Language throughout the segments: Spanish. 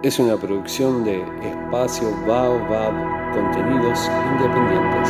es una producción de Espacio Baobab, contenidos independientes.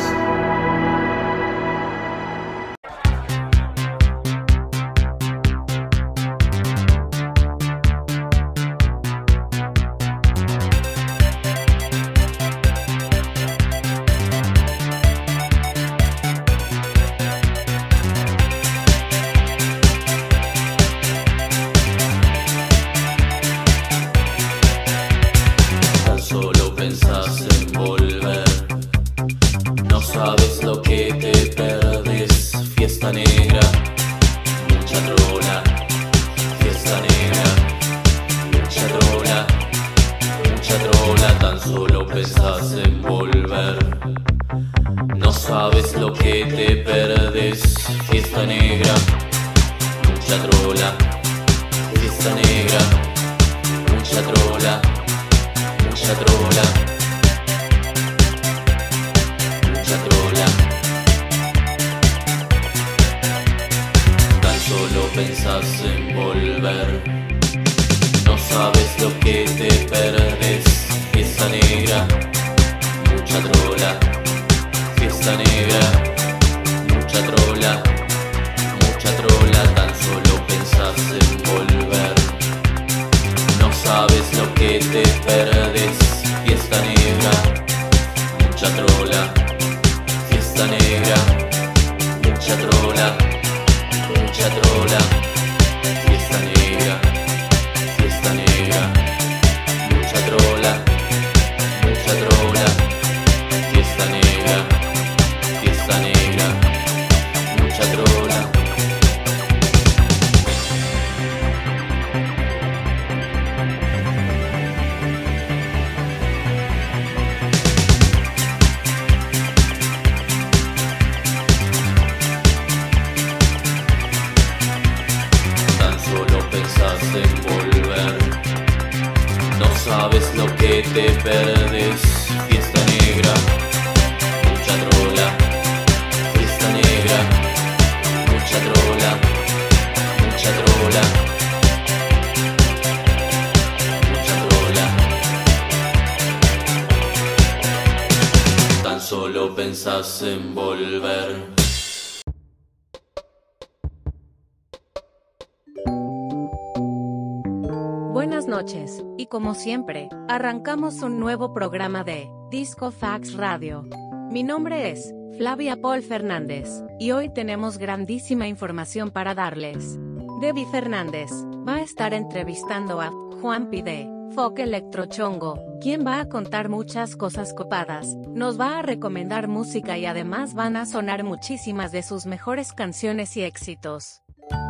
Buenas noches, y como siempre, arrancamos un nuevo programa de Disco Fax Radio. Mi nombre es Flavia Paul Fernández, y hoy tenemos grandísima información para darles. Debbie Fernández va a estar entrevistando a Juanpi de Folk Electrochongo, quien va a contar muchas cosas copadas, nos va a recomendar música y además van a sonar muchísimas de sus mejores canciones y éxitos.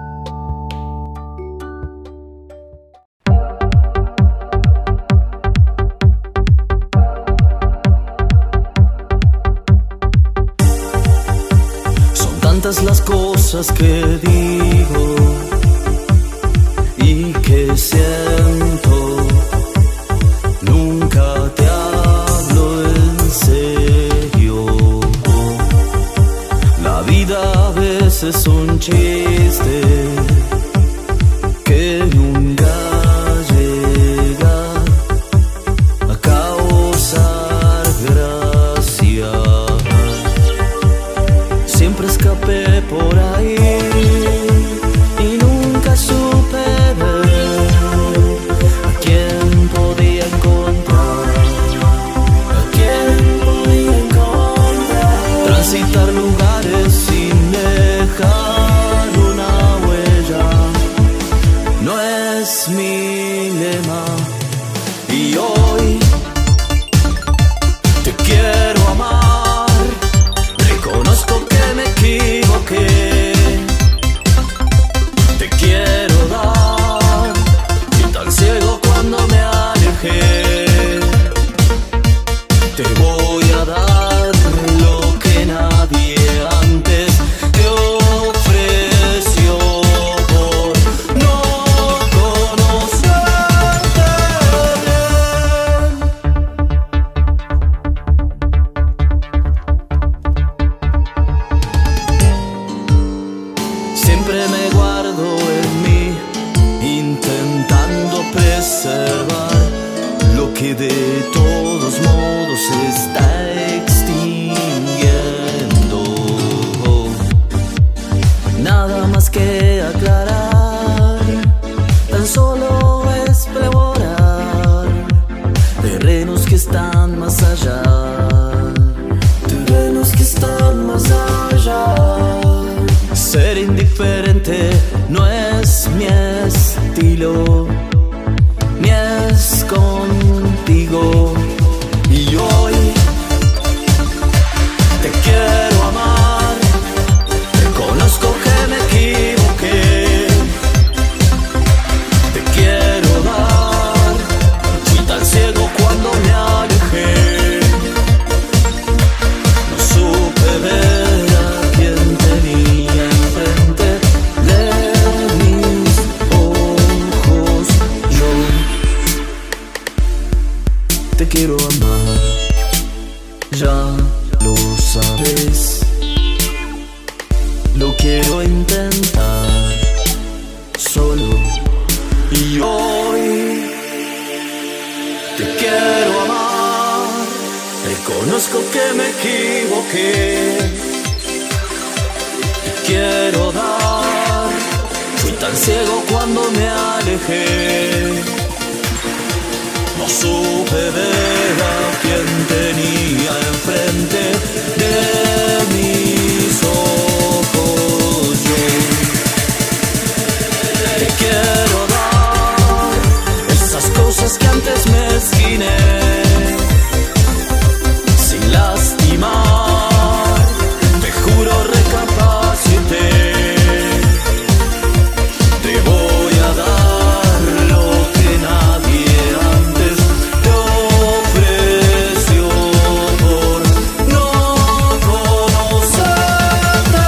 Tantas las cosas que digo y que siento, nunca te hablo en serio. La vida a veces es un chiste que nunca llega a causar gracia. Siempre escapé por ahí y nunca supe ver a quién podía encontrar, a quién podía encontrar. Transitar lugares sin dejar una huella no es mi lema. Y hoy te quiero amar, reconozco que me equivoqué, te quiero dar, y tan ciego cuando me alejé, te voy a dar lo que nadie antes te ofreció por no conocerte bien. Siempre me guardo en mí, intentando preservar que de todos modos se está extinguiendo. Nada más que aclarar, tan solo es pregonar terrenos que están más allá, terrenos que están más allá. Ser indiferente no es mi estilo, ni es contigo. Y hoy te quiero amar, reconozco que me equivoqué. Te quiero dar, fui tan ciego cuando me alejé. No supe ver a quien tenía enfrente de mis ojos. Yo te quiero amar, ya lo sabes. Lo quiero intentar solo. Y hoy te quiero amar, reconozco que me equivoqué. Te quiero dar, fui tan ciego cuando me alejé. No supe ver a quien tenía enfrente de mis ojos. Yo te quiero dar esas cosas que antes me esquiné, sin lastimar, te juro recapacité. Te voy a dar lo que nadie antes te ofreció por no conocerte.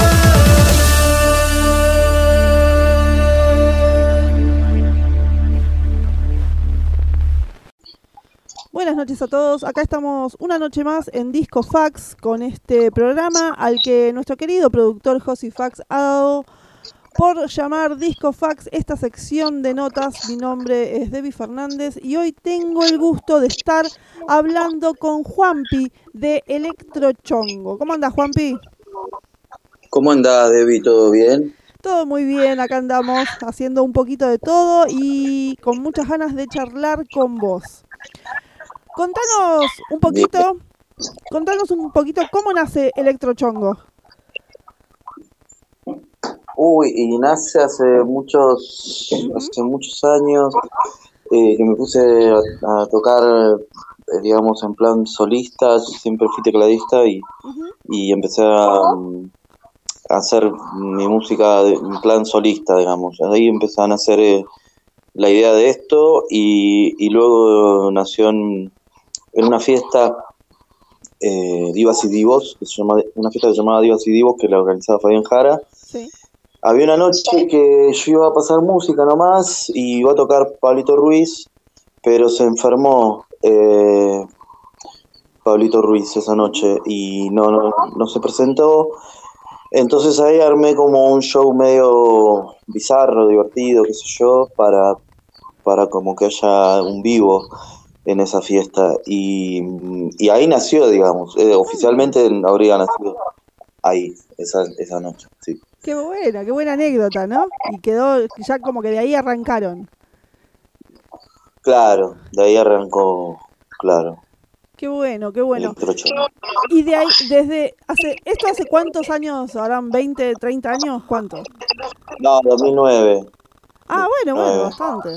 Buenas noches a todos, acá estamos una noche más en Disco Fax con este programa al que nuestro querido productor Josi Fax ha dado por llamar Disco Fax esta sección de notas. Mi nombre es Debbie Fernández y hoy tengo el gusto de estar hablando con Juanpi de Electrochongo. ¿Cómo anda, Juanpi? ¿Cómo andás, Debbie? ¿Todo bien? Todo muy bien, acá andamos haciendo un poquito de todo y con muchas ganas de charlar con vos. Contanos un poquito cómo nace Electrochongo. Y nace hace muchos años que me puse a tocar, digamos, en plan solista. Yo siempre fui tecladista y empecé a hacer mi música en plan solista, digamos. Ahí empezó a nacer la idea de esto y luego nació en una fiesta Divas y Divos, una fiesta que se llamaba Divas y Divos, que la organizaba Fabián Jara. Sí. Había una noche que yo iba a pasar música nomás y iba a tocar Pablito Ruiz, pero se enfermó Pablito Ruiz esa noche y no se presentó. Entonces ahí armé como un show medio bizarro, divertido, qué sé yo, para como que haya un vivo en esa fiesta. Y ahí nació, digamos, oficialmente habría nacido ahí, esa noche, sí. Qué buena anécdota, ¿no? Y quedó ya como que de ahí arrancaron. Claro, de ahí arrancó, claro. Qué bueno. Y de ahí, ¿hace cuántos años? ¿Habrán 20, 30 años? ¿Cuánto? No, 2009. Ah, bueno, bastante.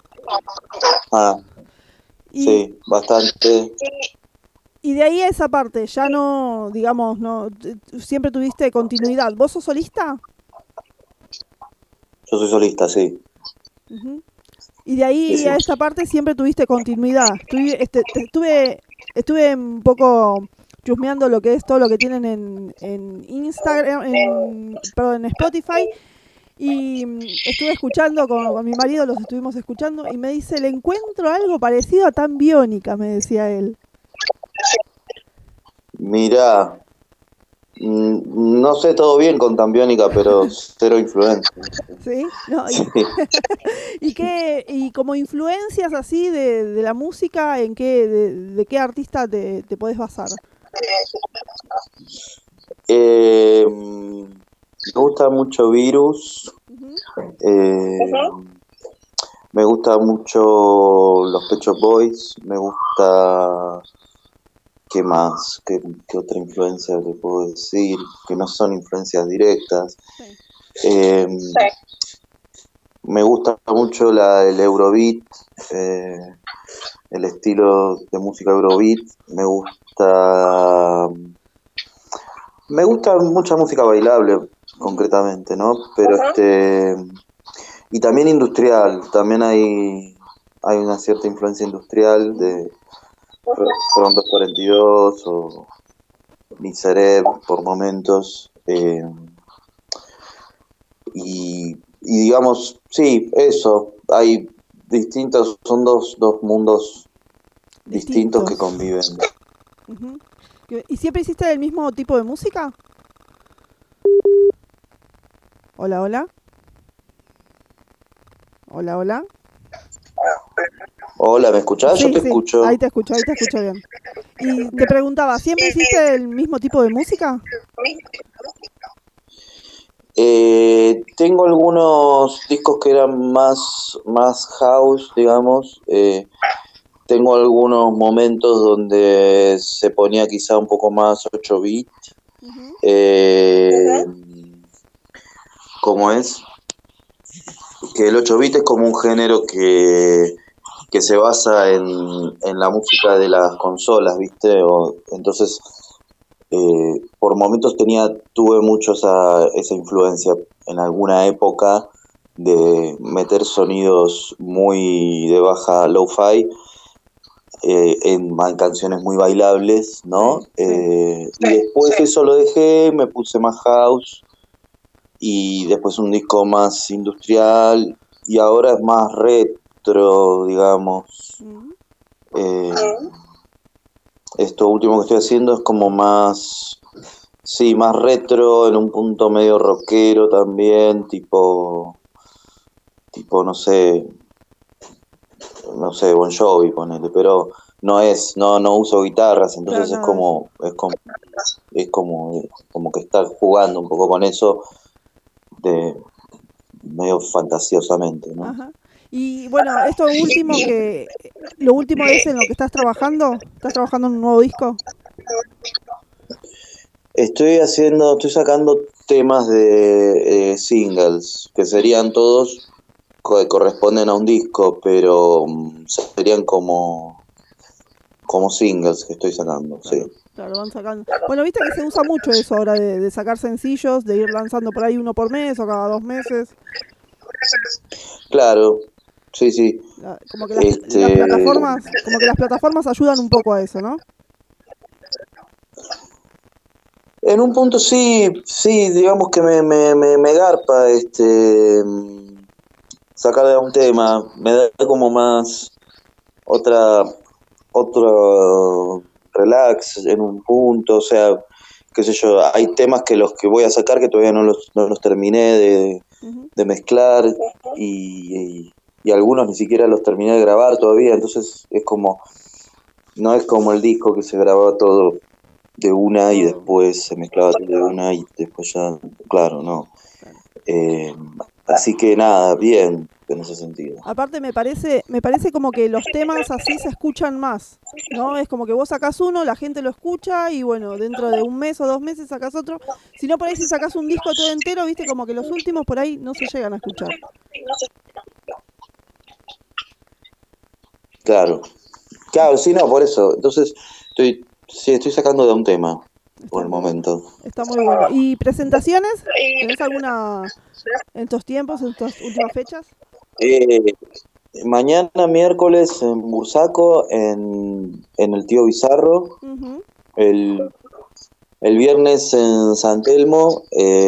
Sí, bastante. Y de ahí a esa parte, ya no, digamos, siempre tuviste continuidad. ¿Vos sos solista? Yo soy solista, sí. Uh-huh. Y de ahí sí. A esta parte siempre tuviste continuidad. Estuve un poco chusmeando lo que es todo lo que tienen en Instagram, en Spotify, y estuve escuchando con mi marido, los estuvimos escuchando, y me dice, le encuentro algo parecido a Tan Biónica, me decía él. Mirá, No sé todo bien con Tambiónica, pero cero influencia. ¿Sí? No, Sí. y como influencias así de la música, ¿en qué, de qué artista te podés basar? Me gusta mucho Virus, Ujú. me gusta mucho los Pet Shop Boys, me gusta, ¿qué más? ¿Qué otra influencia te puedo decir? Que no son influencias directas. Sí. Eh, Me gusta mucho el Eurobeat, el estilo de música Eurobeat. Me gusta mucha música bailable, concretamente, ¿no? Pero y también industrial, también hay una cierta influencia industrial de Front 242 o Misereb por momentos. Y digamos, sí, eso, hay son dos mundos distintos que conviven. Ujú. ¿Y siempre hiciste el mismo tipo de música? Hola, hola. Hola, hola. Hola, ¿me escuchás? Yo Sí, te sí, escucho. ahí te escucho bien. Y te preguntaba, ¿siempre hiciste el mismo tipo de música? Tengo algunos discos que eran más house, digamos. Tengo algunos momentos donde se ponía quizá un poco más 8 bit. Ujú. Como es que el 8 bit es como un género que se basa en la música de las consolas, ¿viste? Entonces, por momentos tuve mucho esa influencia en alguna época de meter sonidos muy de baja lo-fi en canciones muy bailables, ¿no? Sí. Y después eso lo dejé, me puse más house y después un disco más industrial y ahora es más retro, digamos. Ujú. Eh, Esto último que estoy haciendo es como sí, más retro, en un punto medio rockero también, tipo, no sé, Bon Jovi, ponele, pero no uso guitarras, Claro, entonces nada de eso. como que estar jugando un poco con eso de medio fantasiosamente, ¿no? Ajá. Y bueno, lo último es en lo que ¿estás trabajando en un nuevo disco? Estoy sacando temas de singles, que serían todos que corresponden a un disco, pero serían como singles que estoy sacando, sí. Claro, claro, van sacando. Bueno, viste que se usa mucho eso ahora de sacar sencillos, de ir lanzando por ahí uno por mes o cada 2 meses. Claro, sí, sí. Como que las plataformas, como que las plataformas ayudan un poco a eso, ¿no? En un punto sí, digamos que me garpa sacar de un tema, me da como más otra otro relax en un punto, o sea, qué sé yo, hay temas que los que voy a sacar que todavía no los terminé Ujú. de mezclar y algunos ni siquiera los terminé de grabar todavía, entonces no es como el disco que se grababa todo de una y Todo. después se mezclaba todo de una y después ya, claro, no. Claro. Eh, Así que nada, bien en ese sentido. Aparte me parece como que los temas así se escuchan más, ¿no? Es como que vos sacás uno, la gente lo escucha y bueno, dentro de un mes o 2 meses sacás otro. Si no, por ahí si sacás un disco todo entero, viste, como que los últimos por ahí no se llegan a escuchar. Claro, claro, sí, no, por eso. Entonces, sí, estoy sacando de un tema por Está el muy bueno. momento. Está muy bueno. ¿Y presentaciones? ¿Tenés alguna en estos tiempos, en estas últimas fechas? Eh, Mañana miércoles en Bursaco, en el Tío Bizarro, Ujú. el, el viernes en San Telmo,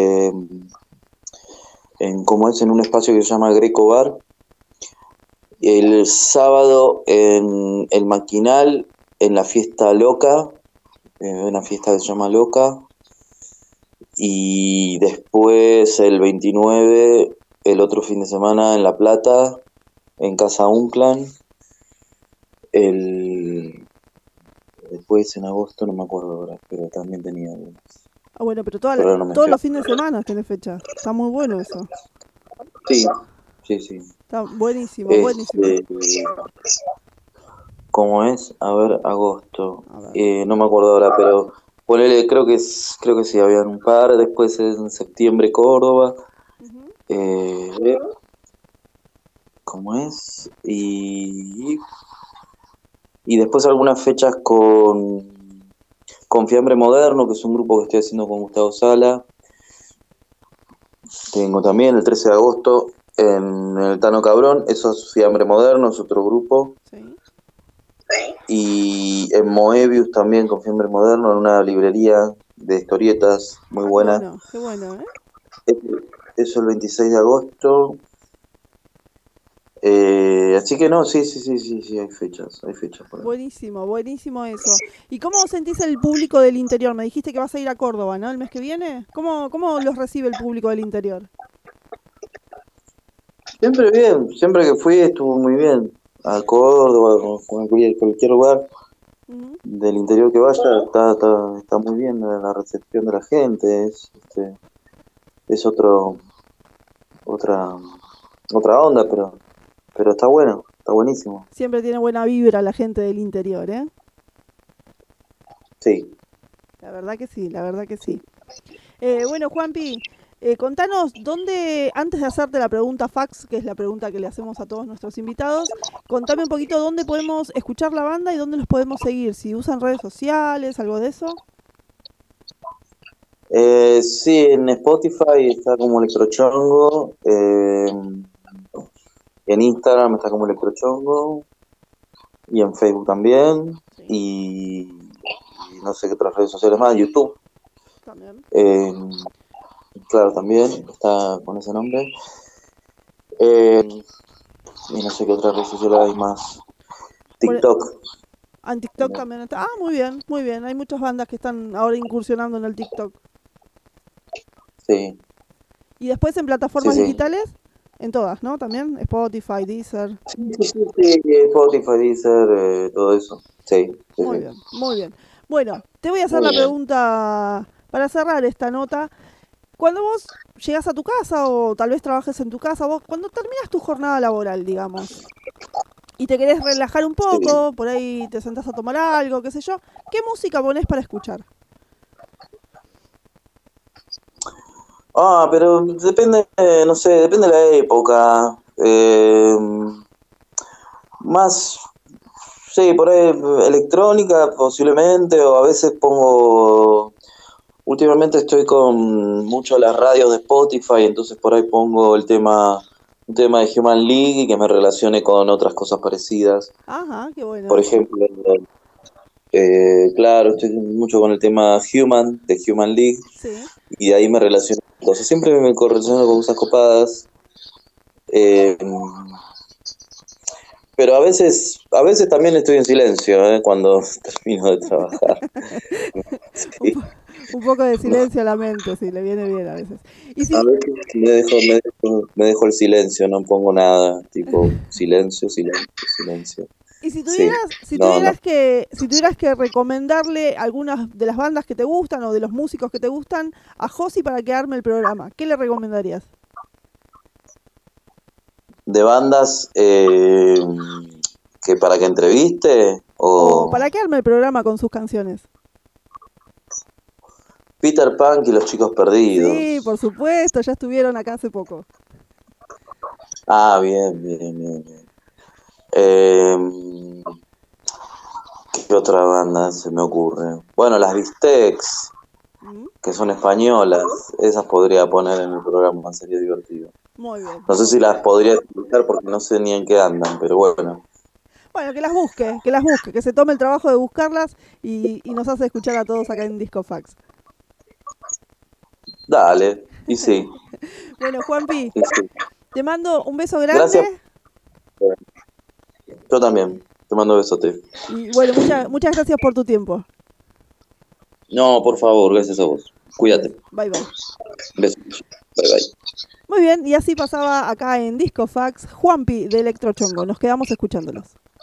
en un espacio que se llama Greco Bar, el sábado en el Maquinal, en la fiesta loca, una fiesta que se llama Loca, Y después el 29, el otro fin de semana en La Plata, en Casa Unclan. Después en agosto, no me acuerdo ahora, pero también tenía algunos. Ah, bueno, pero Pero no todos los fines de semana tiene fecha. Está muy bueno eso. Sí, sí, sí. Está buenísimo, buenísimo. ¿Cómo es? A ver, agosto. A ver. No me acuerdo ahora, pero ponele, creo que sí, habían un par. Después en septiembre Córdoba. ¿Cómo es? Y después algunas fechas con Fiambre Moderno, que es un grupo que estoy haciendo con Gustavo Sala. Tengo también el 13 de agosto en el Tano Cabrón, eso es Fiambre Moderno, es otro grupo. Sí. Y en Moebius también con Fiambre Moderno, en una librería de historietas muy buena. Bueno, qué bueno, ¿eh? Eso el 26 de agosto. Así que no, sí, hay fechas por ahí. Buenísimo, buenísimo eso. ¿Y cómo sentís el público del interior? Me dijiste que vas a ir a Córdoba, ¿no? El mes que viene. ¿Cómo los recibe el público del interior? Siempre bien, siempre que fui estuvo muy bien. A Córdoba, con cualquier lugar del interior que vaya, está muy bien la recepción de la gente. Es otra onda, pero está bueno, está buenísimo. Siempre tiene buena vibra la gente del interior, ¿eh? Sí. La verdad que sí, la verdad que sí. Bueno, Juanpi, contanos dónde, antes de hacerte la pregunta fax, que es la pregunta que le hacemos a todos nuestros invitados, contame un poquito dónde podemos escuchar la banda y dónde los podemos seguir, si usan redes sociales, algo de eso. Sí, en Spotify está como Electrochongo, en Instagram está como Electrochongo y en Facebook también, sí. Y no sé qué otras redes sociales más, YouTube también. Claro, también está con ese nombre. Y no sé qué otras redes sociales hay más. TikTok. En TikTok también está. Ah, muy bien, muy bien. Hay muchas bandas que están ahora incursionando en el TikTok. Sí. ¿Y después en plataformas digitales? En todas, ¿no? También Spotify, Deezer. Sí, Spotify, Deezer, todo eso. Sí. Muy bien, muy bien. Bueno, te voy a hacer la pregunta para cerrar esta nota. Cuando vos llegás a tu casa o tal vez trabajes en tu casa, vos cuando terminas tu jornada laboral, digamos, y te querés relajar un poco, por ahí te sentás a tomar algo, qué sé yo, ¿qué música ponés para escuchar? Pero depende, no sé, depende de la época. Más, sí, por ahí electrónica posiblemente, o a veces pongo... Últimamente estoy con mucho las radios de Spotify, entonces por ahí pongo un tema de Human League y que me relacione con otras cosas parecidas. Ajá, qué bueno. Por ejemplo, claro, estoy mucho con el tema de Human League, sí. Y de ahí me relaciono con cosas. Siempre me relaciono con cosas copadas. Pero a veces también estoy en silencio, cuando termino de trabajar. Sí. Un poco de silencio a la mente, sí, le viene bien a veces. ¿Y si... A veces me dejo el silencio, no pongo nada, tipo silencio. Y si tuvieras que recomendarle algunas de las bandas que te gustan o de los músicos que te gustan a Josi para que arme el programa, ¿qué le recomendarías? ¿De bandas que para que entreviste? O para que arme el programa con sus canciones. Peter Pan y los Chicos Perdidos. Sí, por supuesto, ya estuvieron acá hace poco. Ah, bien. ¿Qué otra banda se me ocurre? Bueno, las Bistecs, que son españolas, esas podría poner en el programa, sería divertido. Muy bien. No sé si las podría escuchar porque no sé ni en qué andan, pero bueno. Bueno, que las busque, que se tome el trabajo de buscarlas y nos hace escuchar a todos acá en Disco Fax. Dale, y sí. Bueno, Juanpi, sí. Te mando un beso grande. Gracias. Yo también, te mando besote. Y bueno, muchas gracias por tu tiempo. No, por favor, gracias a vos. Cuídate. Bye, bye. Besos. Bye, bye. Muy bien, y así pasaba acá en Disco Fax Juanpi de Electrochongo. Nos quedamos escuchándolos.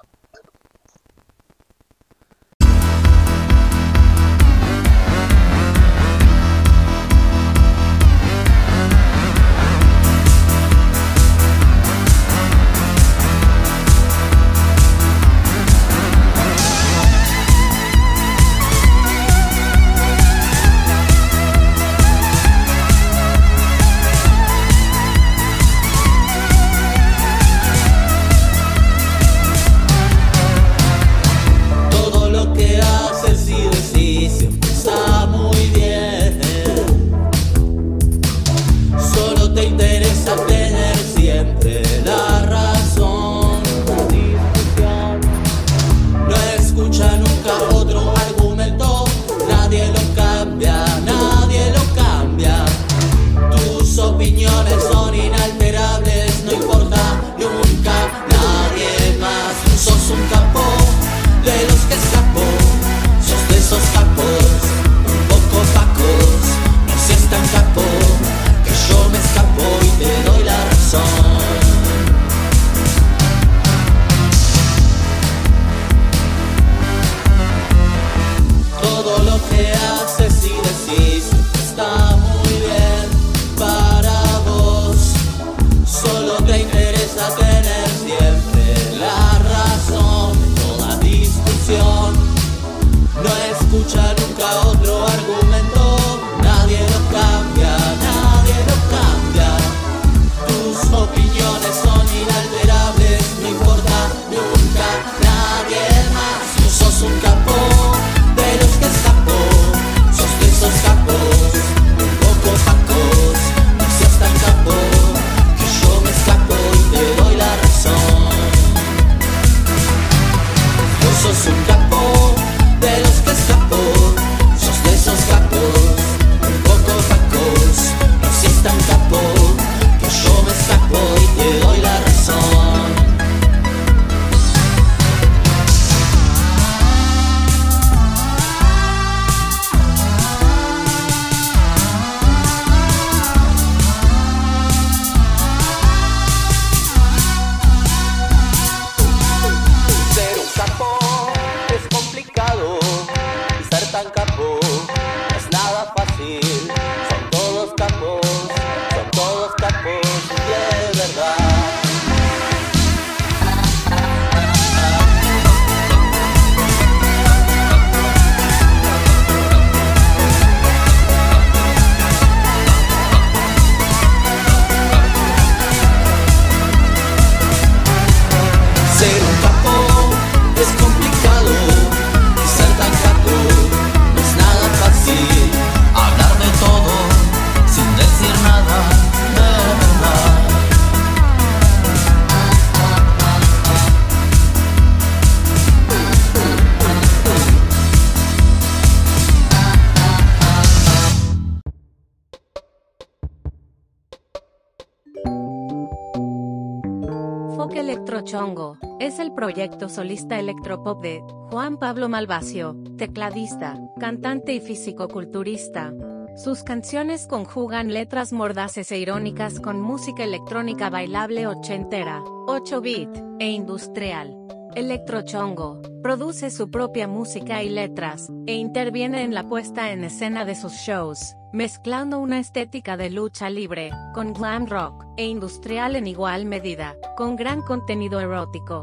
Electrochongo es el proyecto solista electropop de Juan Pablo Malvasio, tecladista, cantante y físico-culturista. Sus canciones conjugan letras mordaces e irónicas con música electrónica bailable ochentera, 8-bit, e industrial. Electrochongo produce su propia música y letras, e interviene en la puesta en escena de sus shows, mezclando una estética de lucha libre, con glam rock, e industrial en igual medida, con gran contenido erótico.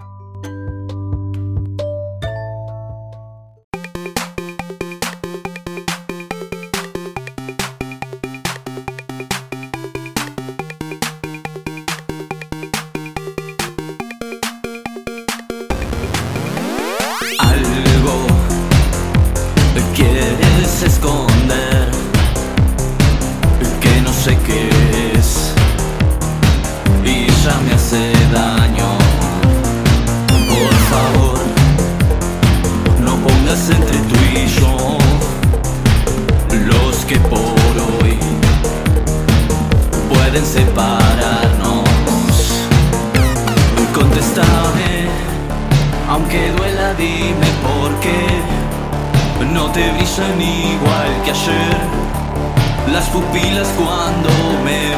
Quieres esconder que no sé qué es y ya me hace daño. Por favor, no pongas entre tú y yo los que por hoy pueden separarnos. Contéstame, aunque duela, dime por qué no te brillan igual que ayer las pupilas cuando me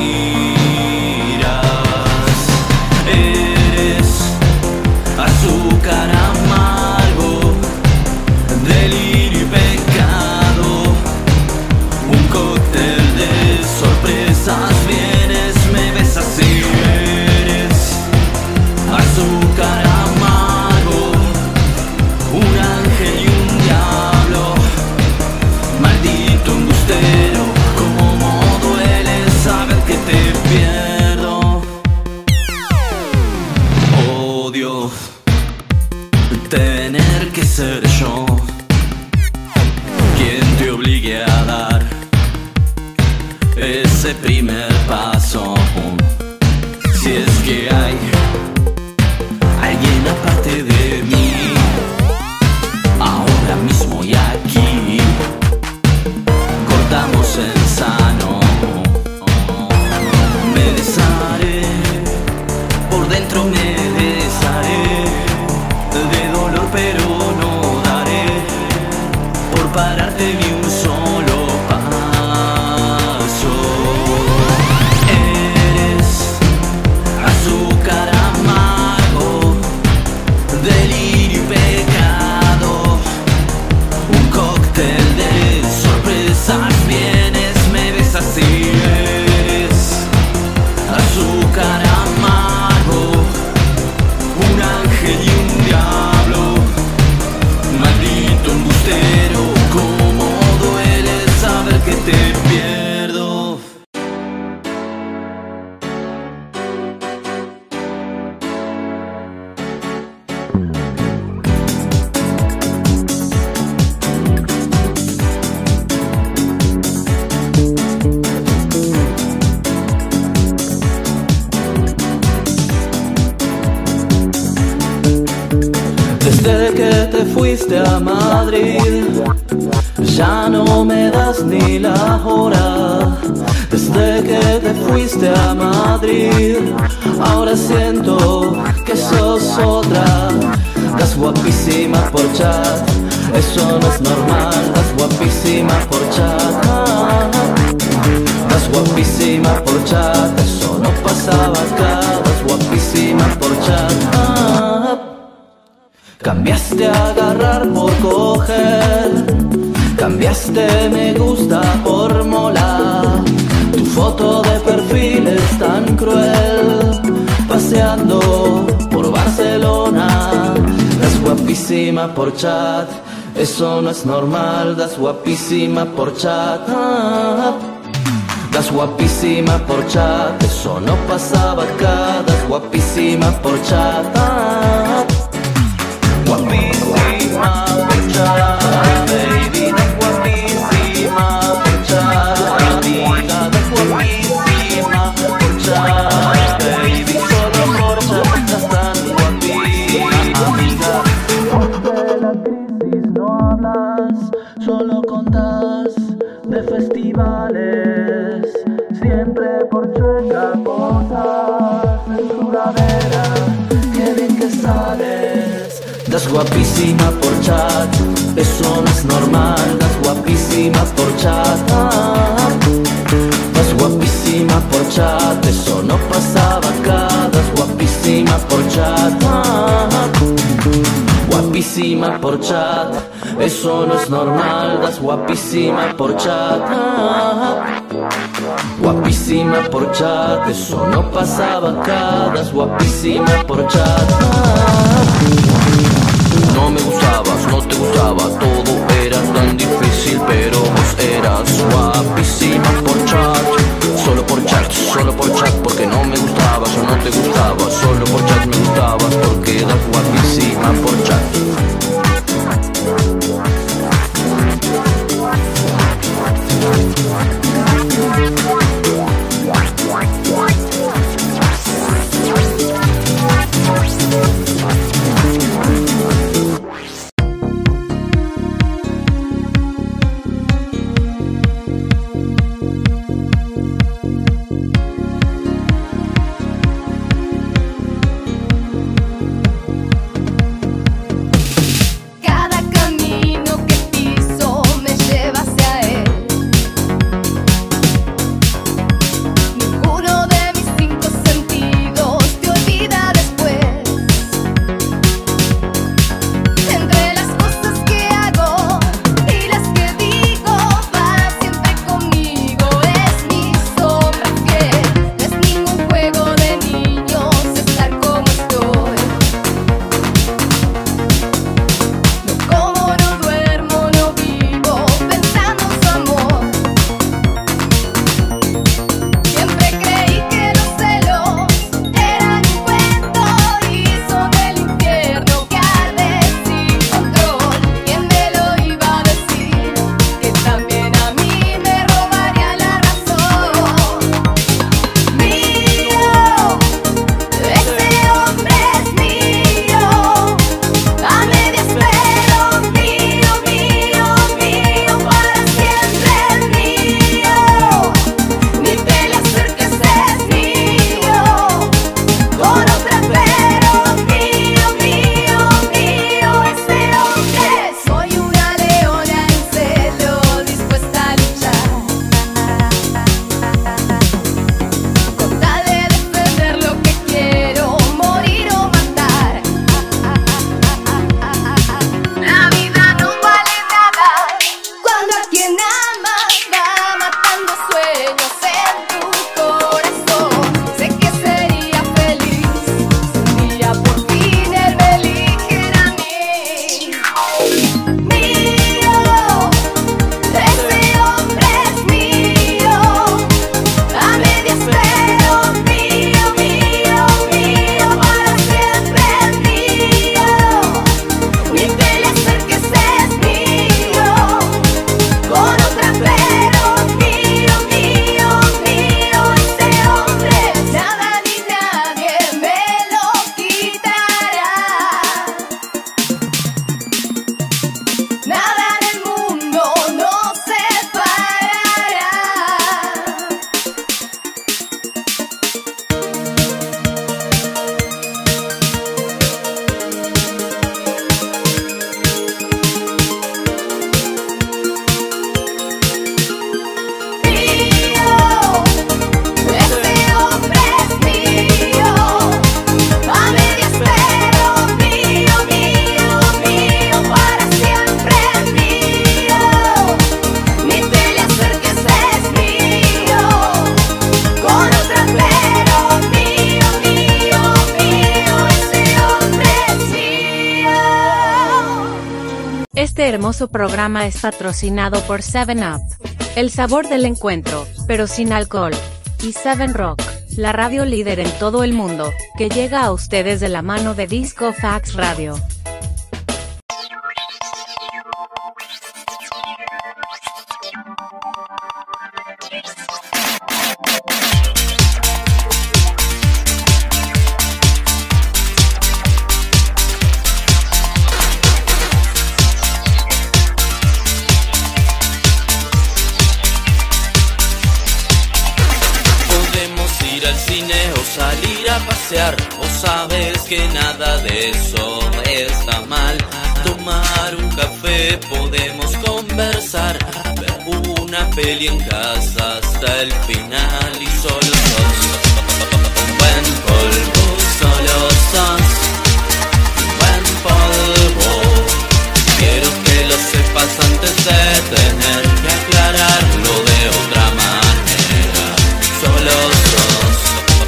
miras. Eres azúcar amargo, delirio y pecado, un cóctel de sorpresas. Vienes, me besas y eres azúcar amargo, un ángel y un diablo, maldito embustero. Como duele saber que te pierdo. Odio tener que ser yo quien te obligue a dar ese primer paso. Si es que hay alguien aparte de mí, ahora mismo y aquí, cortamos en sano. Me desharé, por dentro me desharé, de dolor pero no daré, por pararte ni un solo paso. Eres azúcar amargo, delirio y pecado, un cóctel de sorpresas. Vienes, me besas y eres azúcar amargo, un ángel y un diablo, maldito embustero. Como duele saber que te pierdo. Desde que te fuiste a Madrid, ya no me das ni la hora. Desde que te fuiste a Madrid, ahora siento que sos otra. Estás guapísima por chat, eso no es normal. Estás guapísima por chat. Estás guapísima por chat, eso no pasaba acá. Estás guapísima por chat. Cambiaste a agarrar por coger, cambiaste me gusta por mola. Tu foto de perfil es tan cruel, paseando por Barcelona. Das guapísima por chat, eso no es normal. Das guapísima por chat. Das guapísima por chat, eso no pasaba acá. Das guapísima por chat. Guapísima por chat, baby, das guapísima por chat, amiga, das guapísima por chat, baby, solo por chat, estás tan guapísima, amiga. De la crisis no hablas, solo contás de festivales, siempre por chueca cosas, censuradera, qué bien que sales. Das guapísima por chat, eso no es normal. Das guapísima por chat. Das guapísima por chat, eso no pasaba acá. Das guapísima por chat. Guapísima por chat, eso no es normal. Das guapísima por chat. Guapísima por chat, eso no pasaba acá. Das guapísima por chat. No me gustabas, no te gustaba, todo era tan difícil, pero vos eras guapísima por chat. Solo por chat, porque no me gustabas o no te gustabas. Solo por chat me gustabas, porque eras guapísima por chat. Este hermoso programa es patrocinado por 7up, el sabor del encuentro, pero sin alcohol, y 7Rock, la radio líder en todo el mundo, que llega a ustedes de la mano de Disco Facts Radio. O sabes que nada de eso está mal. Tomar un café, podemos conversar, ver una peli en casa hasta el final. Y solo sos buen polvo, solo sos buen polvo. Quiero que lo sepas antes de tener que aclararlo de otra manera. Solo sos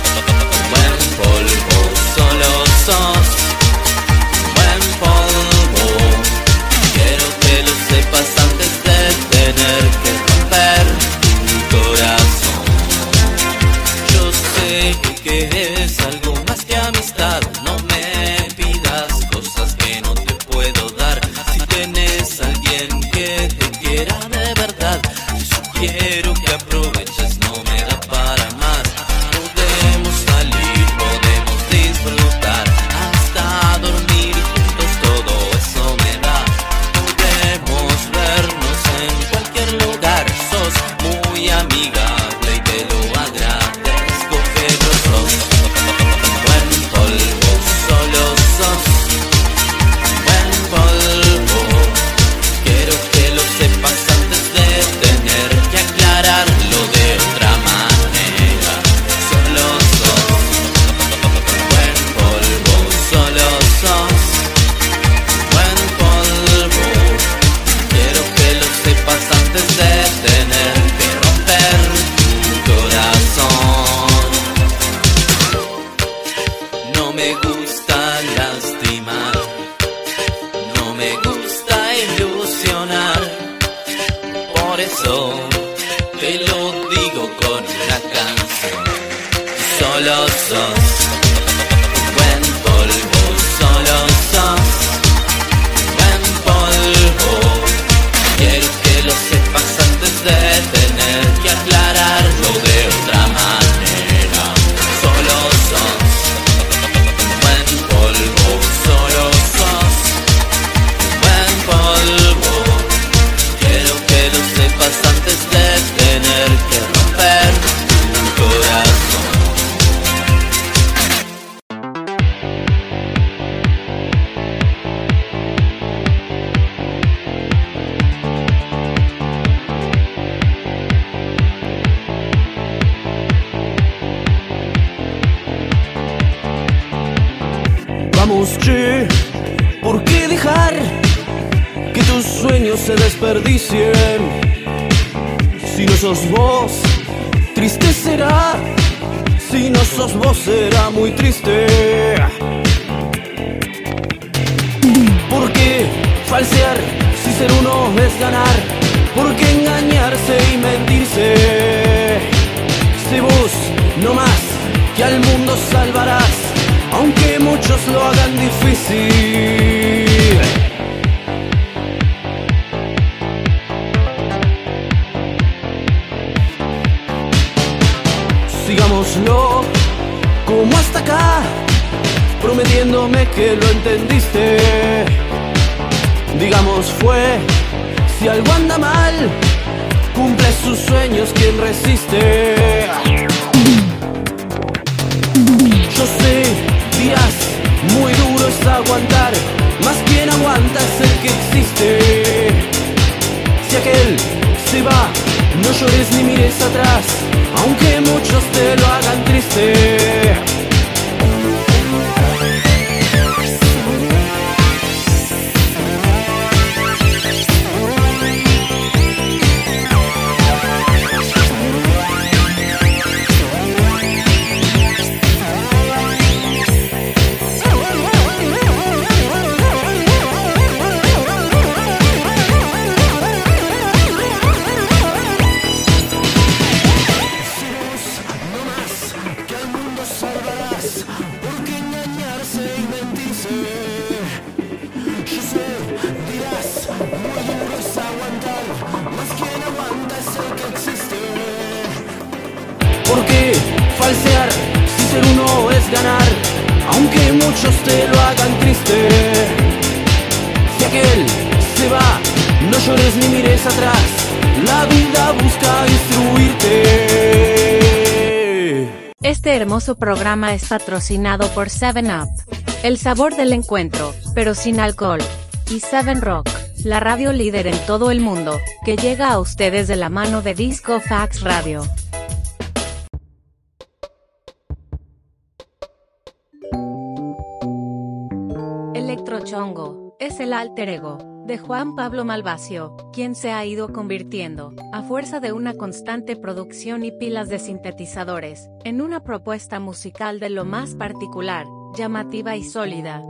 polvo, solo sos buen polvo. Quiero que lo sepas antes de tener que romper tu corazón. Yo sé que es algo más que amistad. No me pidas cosas que no te puedo dar. Si tenés alguien que te quiera de verdad, te sugiero que aproveches, no me da para más. Podemos salir, disfrutar, hasta dormir juntos, todo eso me da. Podemos vernos en cualquier lugar, sos muy amigable y te lo agradezco, pero sos buen polvo, solo sos buen polvo. Quiero que lo sepas antes de tener que aclararlo de otra manera. Solo sos solo sos buen polvo. Quiero que lo sepas antes de tener que romper tu corazón. No me gusta lastimar, no me gusta ilusionar. Por eso te lo digo con una canción. Solo sos buen polvo, solo sos buen polvo. Quiero que lo sepas antes de tener que aclararlo de otra manera. Solo sos buen polvo, solo sos buen polvo. Quiero que lo sepas antes de tener que romper tu corazón. Vamos, che, ¿por qué dejar que tus sueños se desperdicien? Si no sos vos, triste será. Si no sos vos, será muy triste. ¿Por qué falsear si ser uno es ganar? ¿Por qué engañarse y mentirse? Sé vos, no más, que al mundo salvarás, aunque muchos lo hagan difícil. Sigámoslo como hasta acá, prometiéndome que lo entendiste. Digamos fue, si algo anda mal, cumple sus sueños quien resiste. Yo sé, días muy duros aguantar, más quien aguanta es el que existe. Si aquel se va, no llores ni mires atrás, aunque muchos te lo hagan triste. falsear si ser uno es ganar, aunque muchos te lo hagan triste. Si aquel se va, no llores ni mires atrás, la vida busca instruirte. Este hermoso programa es patrocinado por 7up, el sabor del encuentro, pero sin alcohol, y 7Rock, la radio líder en todo el mundo, que llega a ustedes de la mano de Disco Fax Radio. Electrochongo es el alter ego de Juan Pablo Malvasio, quien se ha ido convirtiendo, a fuerza de una constante producción y pilas de sintetizadores, en una propuesta musical de lo más particular, llamativa y sólida.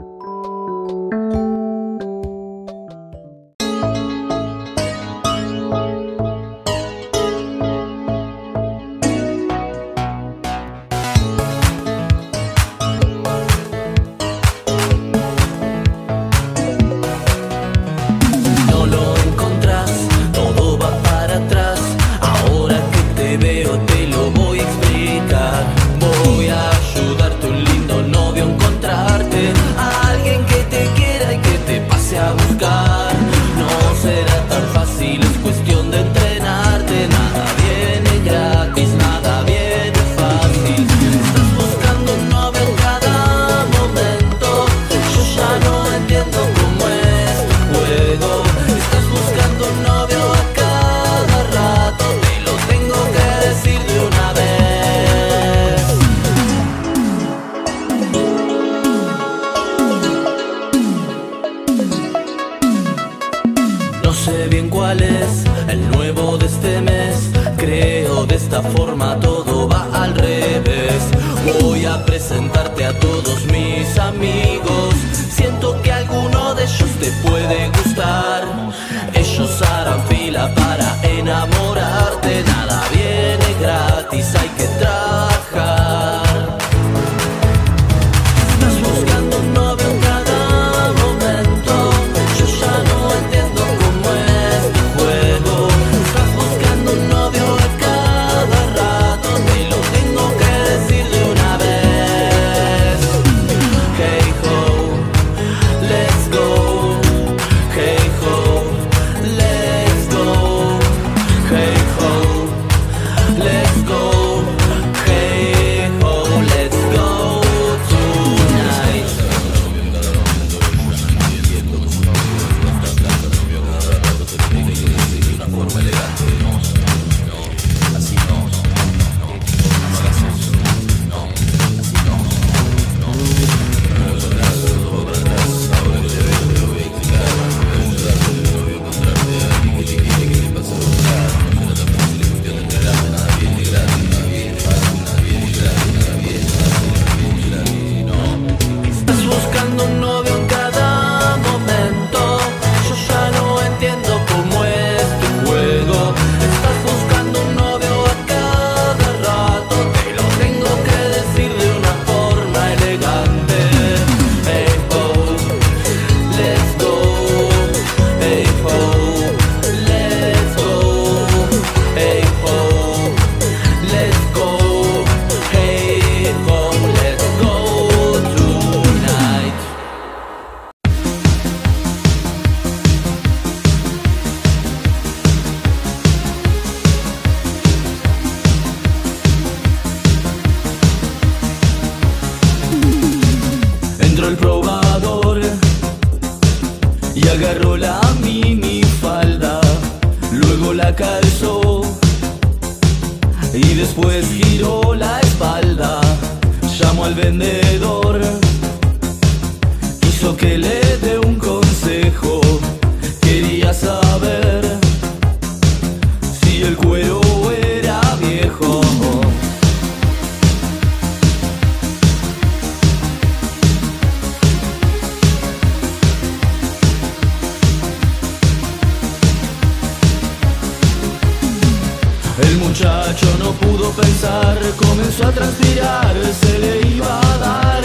El muchacho no pudo pensar, comenzó a transpirar, se le iba a dar.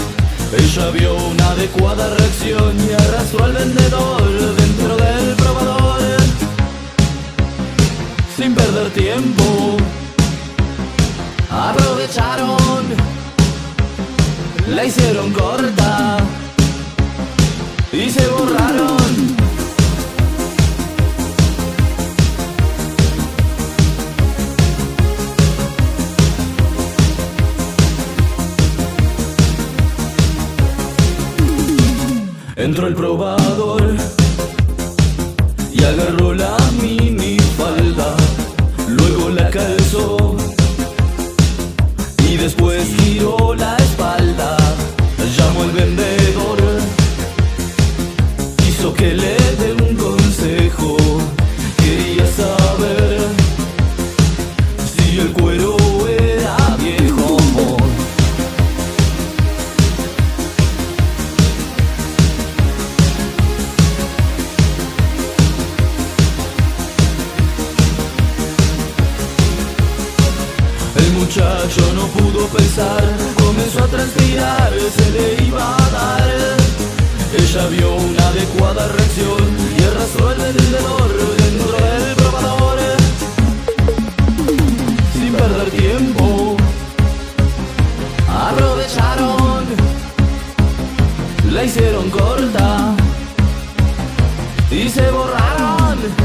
Ella vio una adecuada reacción y arrastró al vendedor dentro del probador. Sin perder tiempo, aprovecharon la hicieron corta y se borraron. Entró el probador y agarró la minifalda, luego la calzó y después giró la espalda. Llamó al vendedor, quiso que le dé un consejo, quería saber si el cuero era viejo. El muchacho no pudo pensar, comenzó a transpirar, se le iba a dar. Ella vio una adecuada reacción y arrastró el vendedor dentro del probador. Sin perder tiempo, aprovecharon, la hicieron corta y se borraron.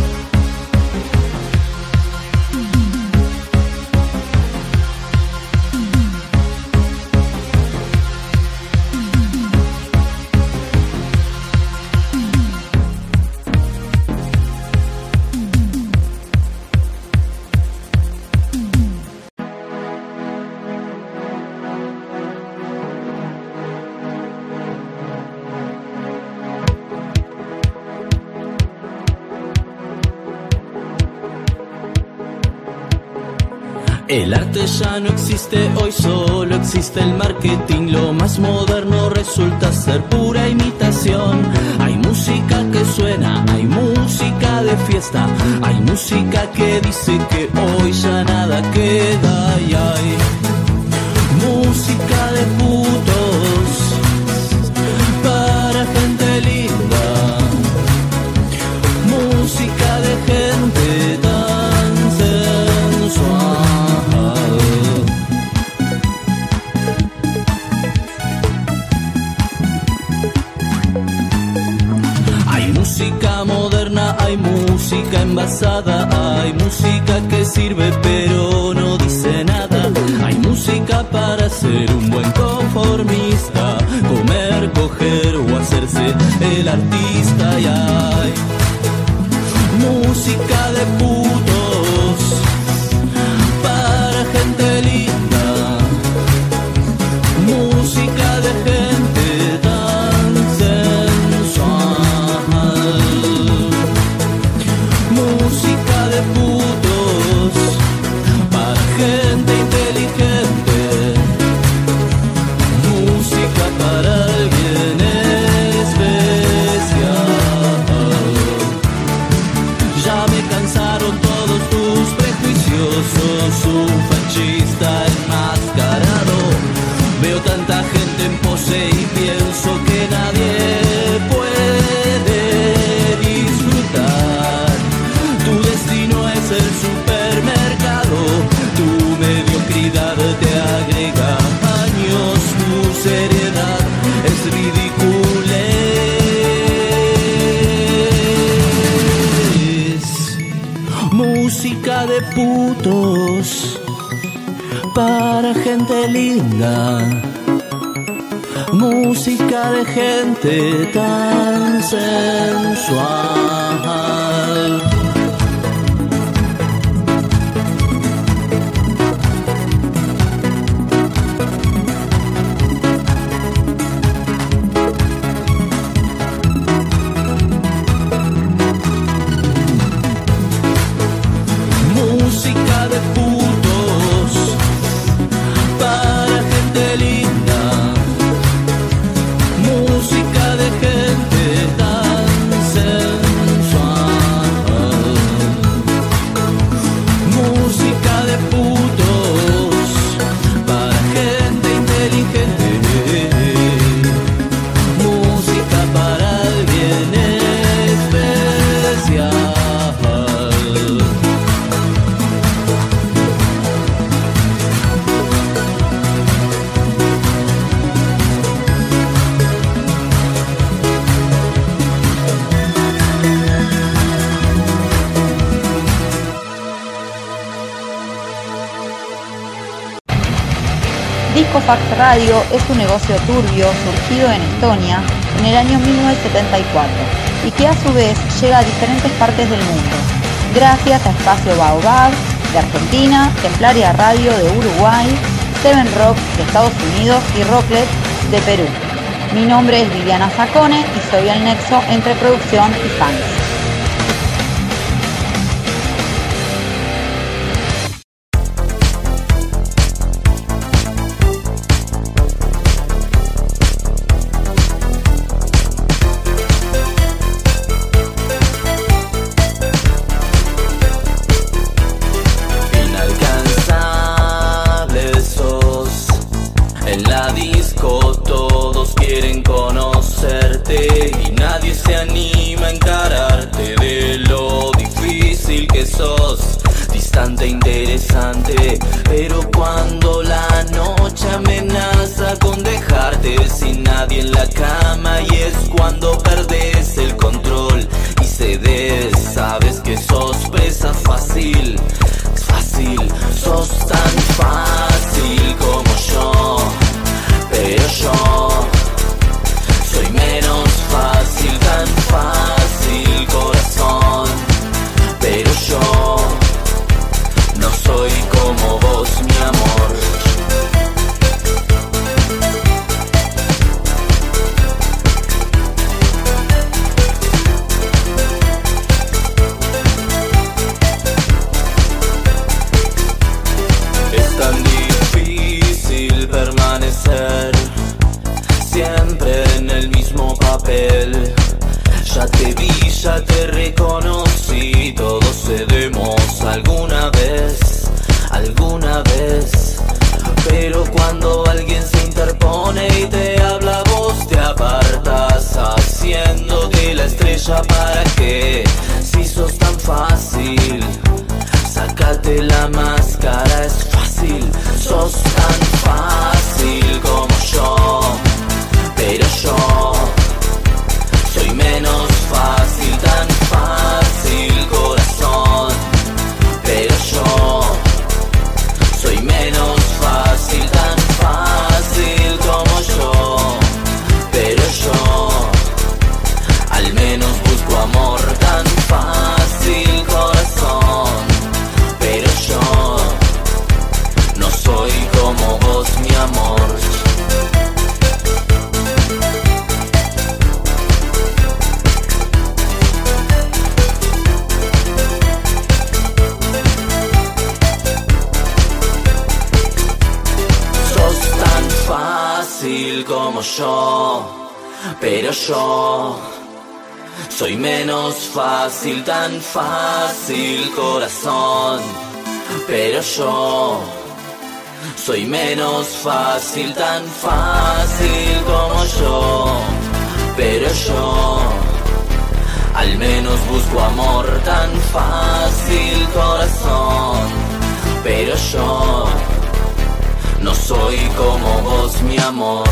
El arte ya no existe, hoy solo existe el marketing. Lo más moderno resulta ser pura imitación. Hay música que suena, hay música de fiesta, hay música que dice que hoy ya nada queda. Y hay música de putos para gente linda, música de gente tan sensual. Música moderna, hay música envasada, hay música que sirve pero no dice nada. Hay música para ser un buen conformista, comer, coger o hacerse el artista. Y hay música de putos para gente linda, música de gente tan sensual. Música de putos para gente inteligente, música para alguien especial. Ya me cansaron todos tus prejuicios, sos un fascista enmascarado. Veo tanta gente en pose y pienso que nadie puede disfrutar. Tu destino es el supermercado, tu mediocridad te agrega años, tu seriedad es ridiculez. Música de putos para gente linda, música de gente tan sensual. Música de putos para gente linda, música de gente tan sensual. Discofax Radio es un negocio turbio surgido en Estonia en el año 1974 y que a su vez llega a diferentes partes del mundo, gracias a Espacio Baobab de Argentina, Templaria Radio de Uruguay, Seven Rock de Estados Unidos y Rocklet de Perú. Mi nombre es Viviana Zacone y soy el nexo entre producción y fans. Y nadie se anima a encararte de lo difícil que sos. Distante, interesante, pero cuando la noche amenaza con dejarte sin nadie en la cama, y es cuando perdés el control y cedes, sabes que sos presa fácil, fácil, sos tan fácil como yo, pero yo soy menos fácil, tan fácil, corazón. Pero yo no soy como vos, mi amor. Es tan difícil permanecer siempre en el mismo papel. Ya te vi, ya te reconocí, todos cedemos alguna vez, pero cuando alguien se interpone y te habla, vos te apartas, haciéndote la estrella. ¿Para qué? Si sos tan fácil, sácate la máscara, es fácil, sos tan fácil como yo, pero yo soy menos fácil, tan fácil, corazón. Pero yo soy menos fácil, tan fácil como yo. Pero yo al menos busco amor, tan fácil, corazón. Pero yo no soy como vos, mi amor. Como yo, pero yo soy menos fácil, tan fácil, corazón. Pero yo soy menos fácil, tan fácil como yo. Pero yo al menos busco amor, tan fácil, corazón. Pero yo no soy como vos, mi amor.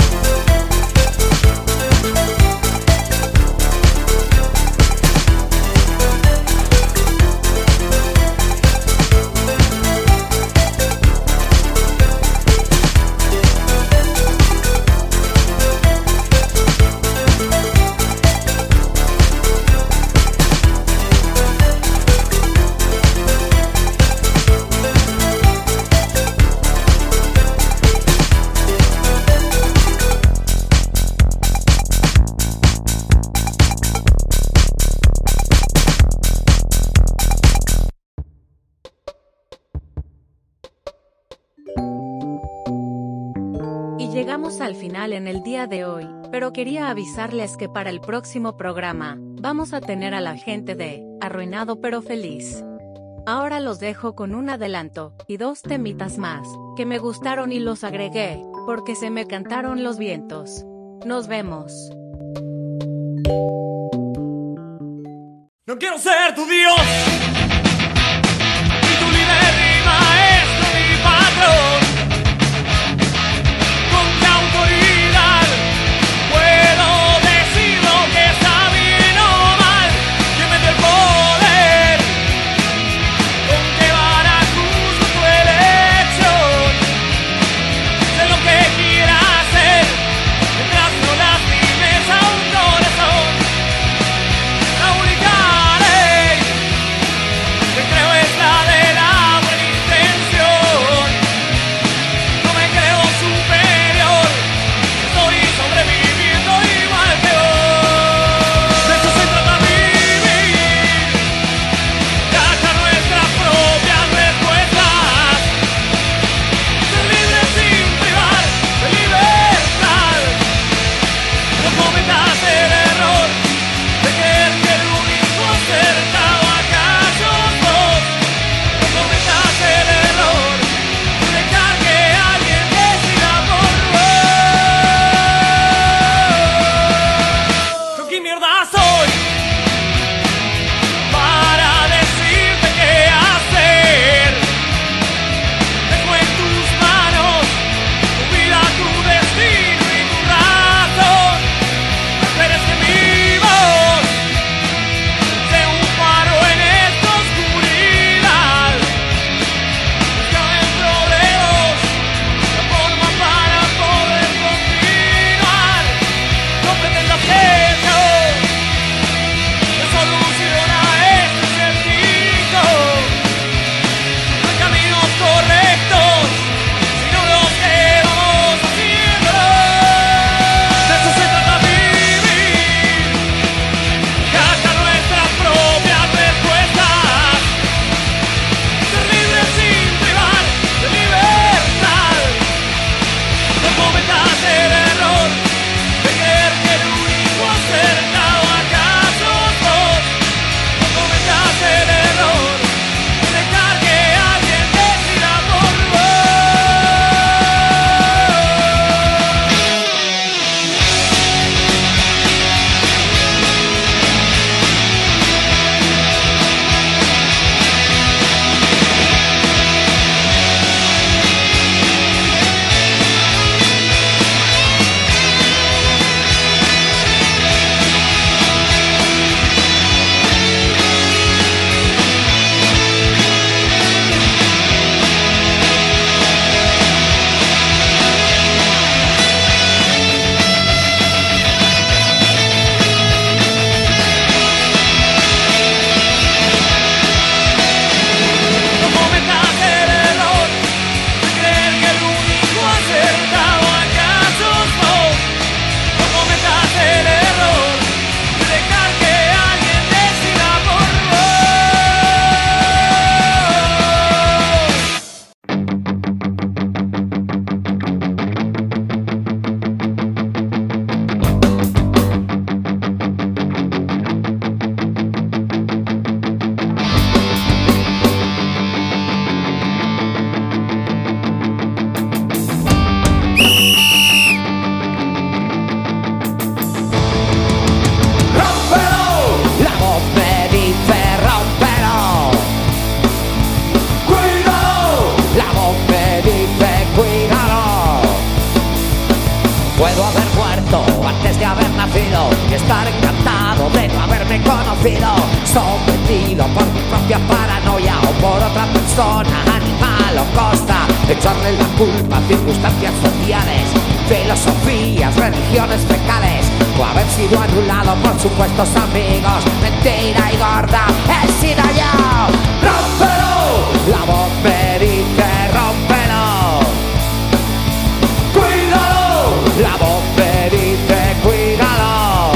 Llegamos al final en el día de hoy, pero quería avisarles que para el próximo programa, vamos a tener a la gente de Arruinado pero Feliz. Ahora los dejo con un adelanto, y 2 temitas más, que me gustaron y los agregué, porque se me cantaron los vientos. Nos vemos. No quiero ser tu Dios, y tu líder y maestro y patrón. Se lo Puedo haber muerto antes de haber nacido y estar encantado de no haberme conocido, sometido por mi propia paranoia o por otra persona, animal o costa, echarle la culpa a circunstancias sociales, filosofías, religiones fecales, o haber sido anulado por supuestos amigos. Mentira y gorda, he sido yo. ¡Rómpelo! La voz me dice rómpelo. ¡Cuídalo! La voz me dice cuídalo.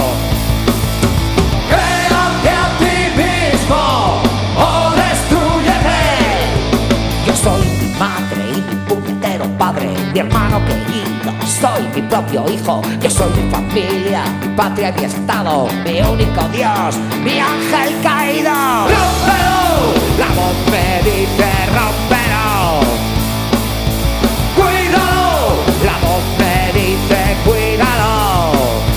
Créate a ti mismo o destrúyete. Yo soy mi madre y mi puñetero padre, mi hermano querido, soy mi propio hijo. Yo soy mi familia, mi patria y mi estado, mi único Dios, mi ángel caído. ¡Rómpelo! La voz me dice rómpelo. ¡Cuídalo! La voz me dice cuídalo.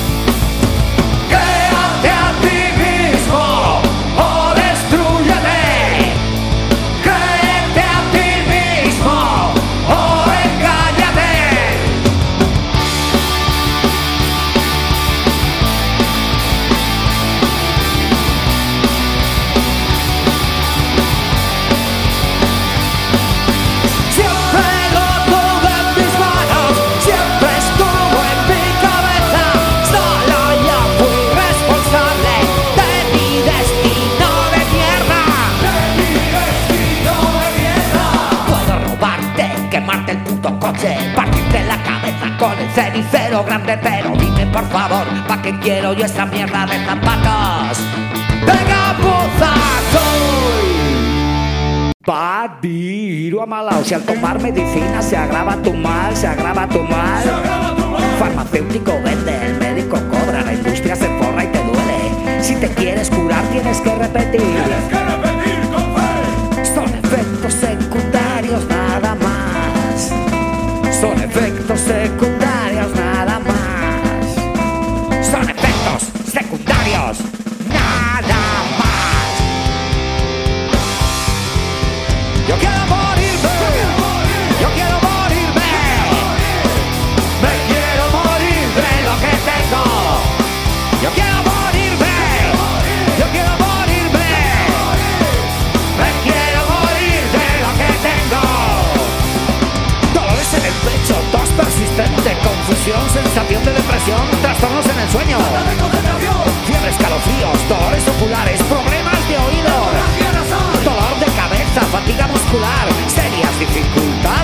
Créate a ti mismo o destrúyete. Créete a ti mismo o engáñate. Siempre lo tuve en mis manos, siempre estuvo en mi cabeza. Solo yo fui responsable de mi destino de mierda. Puedo robarte, quemarte el puto coche, partirte la cabeza con el cenicero grande, pero dime por favor, ¿pa' qué quiero yo esa mierda de zapatos? ¡Venga, puta! Soy Padiro Amalao. Si al tomar medicina se agrava tu mal, se agrava tu mal. Farmacéutico vende, el médico cobra, la industria se forra y te duele. Si te quieres curar tienes que repetir. Son efectos secundarios nada más. Son efectos secundarios nada más. Son efectos secundarios nada más. Yo quiero morirme, yo quiero morirme, me quiero morir de lo que tengo. Yo quiero morirme, yo quiero morirme, me quiero morir de lo que tengo. Dolores en el pecho, tos persistente, confusión, sensación de depresión, trastornos en el sueño, fiebre, escalofríos, dolores oculares, problemas de oído, dolor de cabeza, fatiga muscular, serias dificultades